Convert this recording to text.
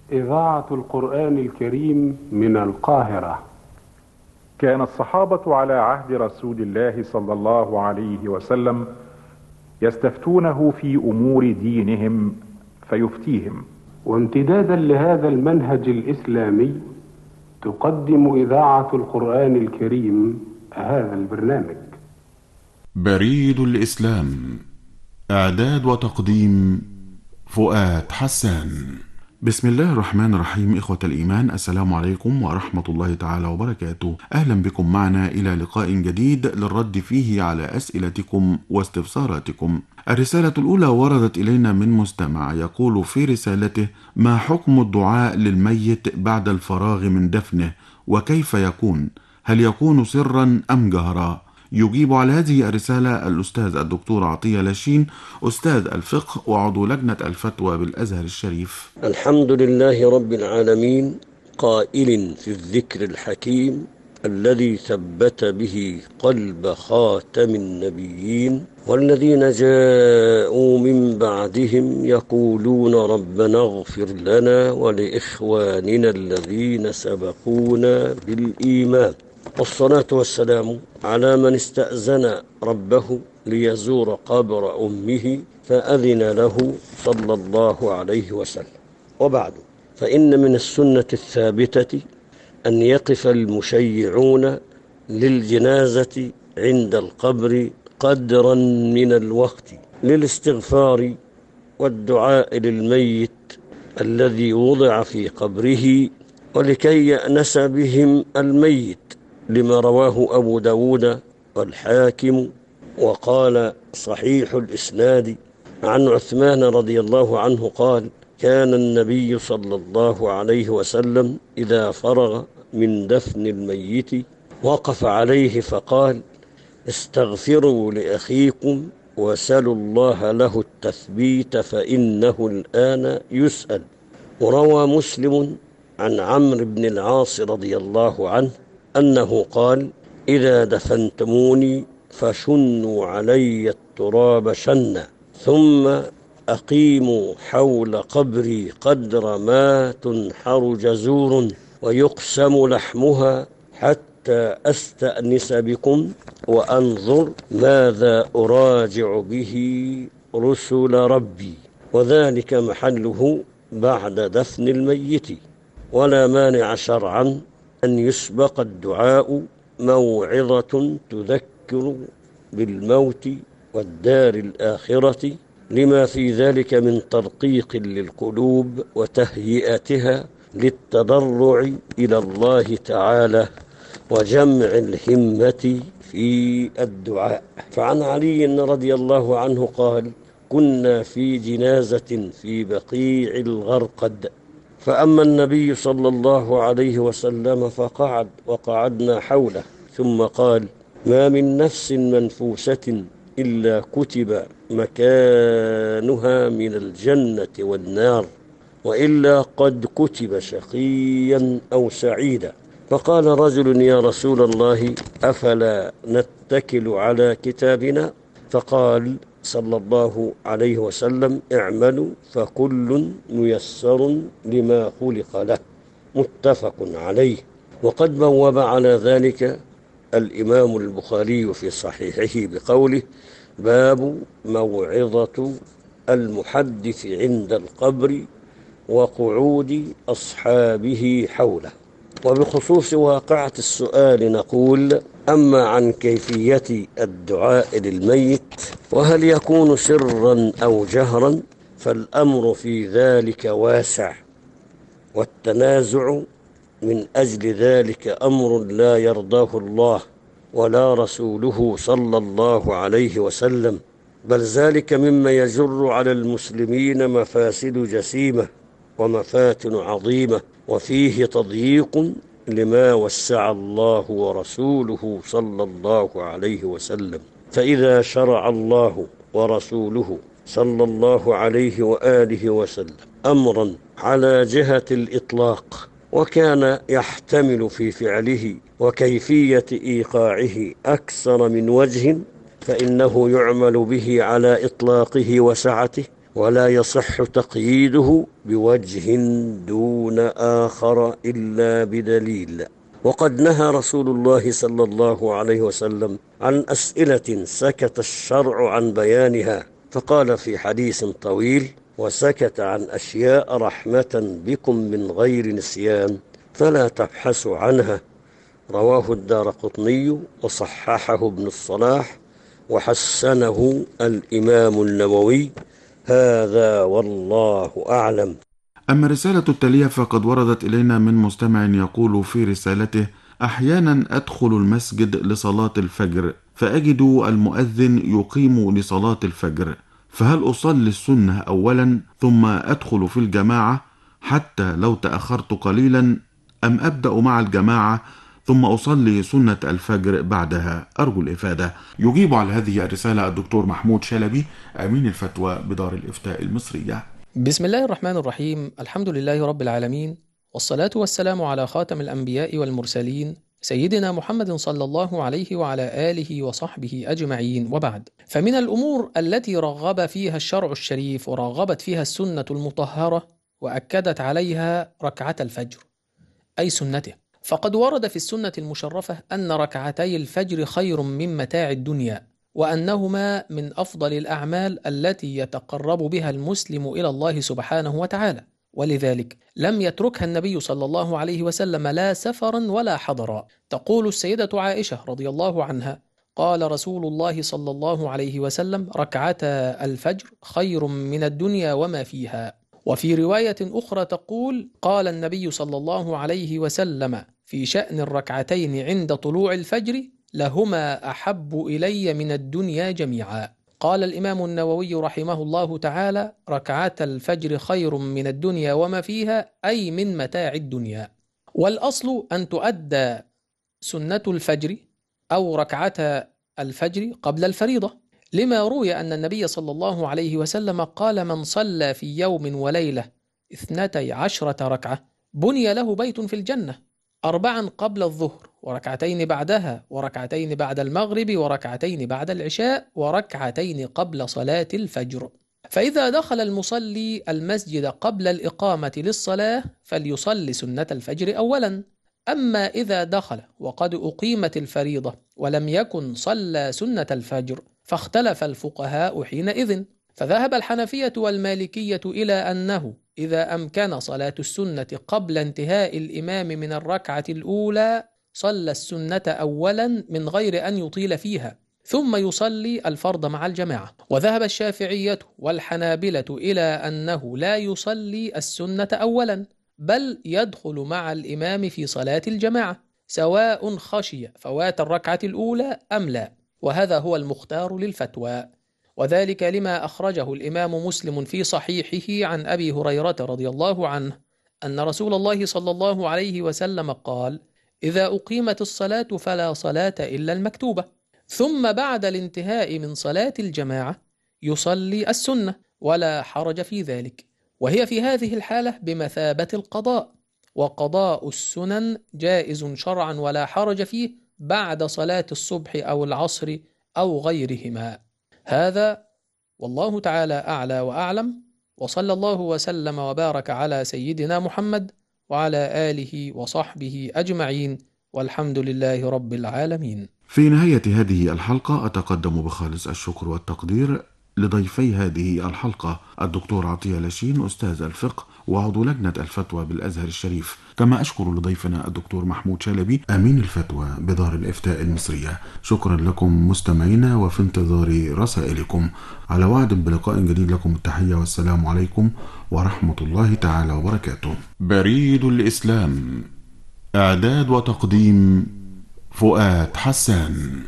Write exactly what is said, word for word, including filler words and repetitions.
إذاعة القرآن الكريم من القاهرة. كان الصحابة على عهد رسول الله صلى الله عليه وسلم يستفتونه في أمور دينهم فيفتيهم. وامتدادا لهذا المنهج الإسلامي تقدم إذاعة القرآن الكريم هذا البرنامج. بريد الإسلام، إعداد وتقديم فؤاد حسان. بسم الله الرحمن الرحيم. إخوة الإيمان، السلام عليكم ورحمة الله تعالى وبركاته. أهلا بكم معنا إلى لقاء جديد للرد فيه على أسئلتكم واستفساراتكم. الرسالة الأولى وردت إلينا من مستمع يقول في رسالته: ما حكم الدعاء للميت بعد الفراغ من دفنه، وكيف يكون؟ هل يكون سرا أم جهرا؟ يجيب على هذه الرسالة الأستاذ الدكتور عطية لاشين، أستاذ الفقه وعضو لجنة الفتوى بالأزهر الشريف. الحمد لله رب العالمين، قائل في الذكر الحكيم الذي ثبت به قلب خاتم النبيين: والذين جاءوا من بعدهم يقولون ربنا اغفر لنا ولإخواننا الذين سبقونا بالإيمان. والصلاة والسلام على من استأذن ربه ليزور قبر أمه فأذن له صلى الله عليه وسلم. وبعد، فإن من السنة الثابتة أن يقف المشيعون للجنازة عند القبر قدرا من الوقت للاستغفار والدعاء للميت الذي وضع في قبره، ولكي يأنس بهم الميت، لما رواه أبو داود والحاكم وقال صحيح الإسناد عن عثمان رضي الله عنه قال: كان النبي صلى الله عليه وسلم إذا فرغ من دفن الميت وقف عليه فقال: استغفروا لأخيكم وسلوا الله له التثبيت فإنه الآن يسأل. وروى مسلم عن عمرو بن العاص رضي الله عنه أنه قال: إذا دفنتموني فشنوا علي التراب شنا، ثم أقيموا حول قبري قدر ما تنحر جزور ويقسم لحمها حتى أستأنس بكم وأنظر ماذا أراجع به رسل ربي، وذلك محله بعد دفن الميت. ولا مانع شرعا أن يسبق الدعاء موعظة تذكر بالموت والدار الآخرة، لما في ذلك من ترقيق للقلوب وتهيئتها للتضرع إلى الله تعالى وجمع الهمة في الدعاء. فعن علي رضي الله عنه قال: كنا في جنازة في بقيع الغرقد، فأما النبي صلى الله عليه وسلم فقعد وقعدنا حوله، ثم قال: ما من نفس منفوسة إلا كتب مكانها من الجنة والنار، وإلا قد كتب شقيا أو سعيدا. فقال رجل: يا رسول الله، أفلا نتكل على كتابنا؟ فقال صلى الله عليه وسلم: اعملوا فكل ميسر لما خلق له. متفق عليه. وقد بوب على ذلك الإمام البخاري في صحيحه بقوله: باب موعظة المحدث عند القبر وقعود أصحابه حوله. وبخصوص واقعة السؤال نقول: أما عن كيفية الدعاء للميت وهل يكون سرا أو جهرا فالأمر في ذلك واسع، والتنازع من أجل ذلك أمر لا يرضاه الله ولا رسوله صلى الله عليه وسلم، بل ذلك مما يجر على المسلمين مفاسد جسيمة ومفاتن عظيمة، وفيه تضييق لما وسع الله ورسوله صلى الله عليه وسلم. فإذا شرع الله ورسوله صلى الله عليه وآله وسلم أمرا على جهة الإطلاق، وكان يحتمل في فعله وكيفية إيقاعه أكثر من وجه، فإنه يعمل به على إطلاقه وسعته، ولا يصح تقييده بوجه دون آخر إلا بدليل. وقد نهى رسول الله صلى الله عليه وسلم عن أسئلة سكت الشرع عن بيانها، فقال في حديث طويل: وسكت عن أشياء رحمة بكم من غير نسيان فلا تبحثوا عنها. رواه الدارقطني وصححه ابن الصلاح وحسنه الإمام النووي. هذا والله أعلم. أما الرسالة التالية فقد وردت إلينا من مستمع يقول في رسالته: أحيانا أدخل المسجد لصلاة الفجر فأجد المؤذن يقيم لصلاة الفجر، فهل أصلي السنة أولا ثم أدخل في الجماعة حتى لو تأخرت قليلا، أم أبدأ مع الجماعة ثم أصلي سنة الفجر بعدها؟ أرجو الإفادة. يجيب على هذه الرسالة الدكتور محمود شلبي، أمين الفتوى بدار الإفتاء المصرية. بسم الله الرحمن الرحيم. الحمد لله رب العالمين، والصلاة والسلام على خاتم الأنبياء والمرسلين سيدنا محمد صلى الله عليه وعلى آله وصحبه أجمعين، وبعد. فمن الأمور التي رغب فيها الشرع الشريف ورغبت فيها السنة المطهرة وأكدت عليها ركعة الفجر، أي سنته. فقد ورد في السنة المشرفة أن ركعتي الفجر خير من متاع الدنيا، وأنهما من أفضل الأعمال التي يتقرب بها المسلم إلى الله سبحانه وتعالى، ولذلك لم يتركها النبي صلى الله عليه وسلم لا سفرا ولا حضرا. تقول السيدة عائشة رضي الله عنها: قال رسول الله صلى الله عليه وسلم: ركعتا الفجر خير من الدنيا وما فيها. وفي رواية أخرى تقول: قال النبي صلى الله عليه وسلم في شأن الركعتين عند طلوع الفجر: لهما أحب إلي من الدنيا جميعا. قال الإمام النووي رحمه الله تعالى: ركعة الفجر خير من الدنيا وما فيها، أي من متاع الدنيا. والأصل أن تؤدى سنة الفجر أو ركعة الفجر قبل الفريضة، لما روي أن النبي صلى الله عليه وسلم قال: من صلى في يوم وليلة اثنتي عشرة ركعة بني له بيت في الجنة، أربعا قبل الظهر وركعتين بعدها وركعتين بعد المغرب وركعتين بعد العشاء وركعتين قبل صلاة الفجر. فإذا دخل المصلي المسجد قبل الإقامة للصلاة فليصلي سنة الفجر أولا. أما إذا دخل وقد أقيمت الفريضة ولم يكن صلى سنة الفجر فاختلف الفقهاء حينئذ، فذهب الحنفية والمالكية إلى أنه إذا أمكن صلاة السنة قبل انتهاء الإمام من الركعة الأولى صلى السنة أولا من غير أن يطيل فيها، ثم يصلي الفرض مع الجماعة. وذهب الشافعية والحنابلة إلى أنه لا يصلي السنة أولا، بل يدخل مع الإمام في صلاة الجماعة سواء خشي فوات الركعة الأولى أم لا، وهذا هو المختار للفتوى. وذلك لما أخرجه الإمام مسلم في صحيحه عن أبي هريرة رضي الله عنه أن رسول الله صلى الله عليه وسلم قال: إذا أقيمت الصلاة فلا صلاة إلا المكتوبة، ثم بعد الانتهاء من صلاة الجماعة يصلي السنة ولا حرج في ذلك، وهي في هذه الحالة بمثابة القضاء، وقضاء السنن جائز شرعا ولا حرج فيه بعد صلاة الصبح أو العصر أو غيرهما. هذا والله تعالى أعلى وأعلم، وصلى الله وسلم وبارك على سيدنا محمد وعلى آله وصحبه أجمعين، والحمد لله رب العالمين. في نهاية هذه الحلقة أتقدم بخالص الشكر والتقدير لضيفي هذه الحلقة: الدكتور عطية لاشين أستاذ الفقه وعضو لجنة الفتوى بالأزهر الشريف، كما أشكر لضيفنا الدكتور محمود شلبي أمين الفتوى بدار الإفتاء المصرية. شكرا لكم مستمعينا، وفي انتظار رسائلكم. على وعد بلقاء جديد، لكم التحية والسلام عليكم ورحمة الله تعالى وبركاته. بريد الإسلام، إعداد وتقديم فؤاد حسان.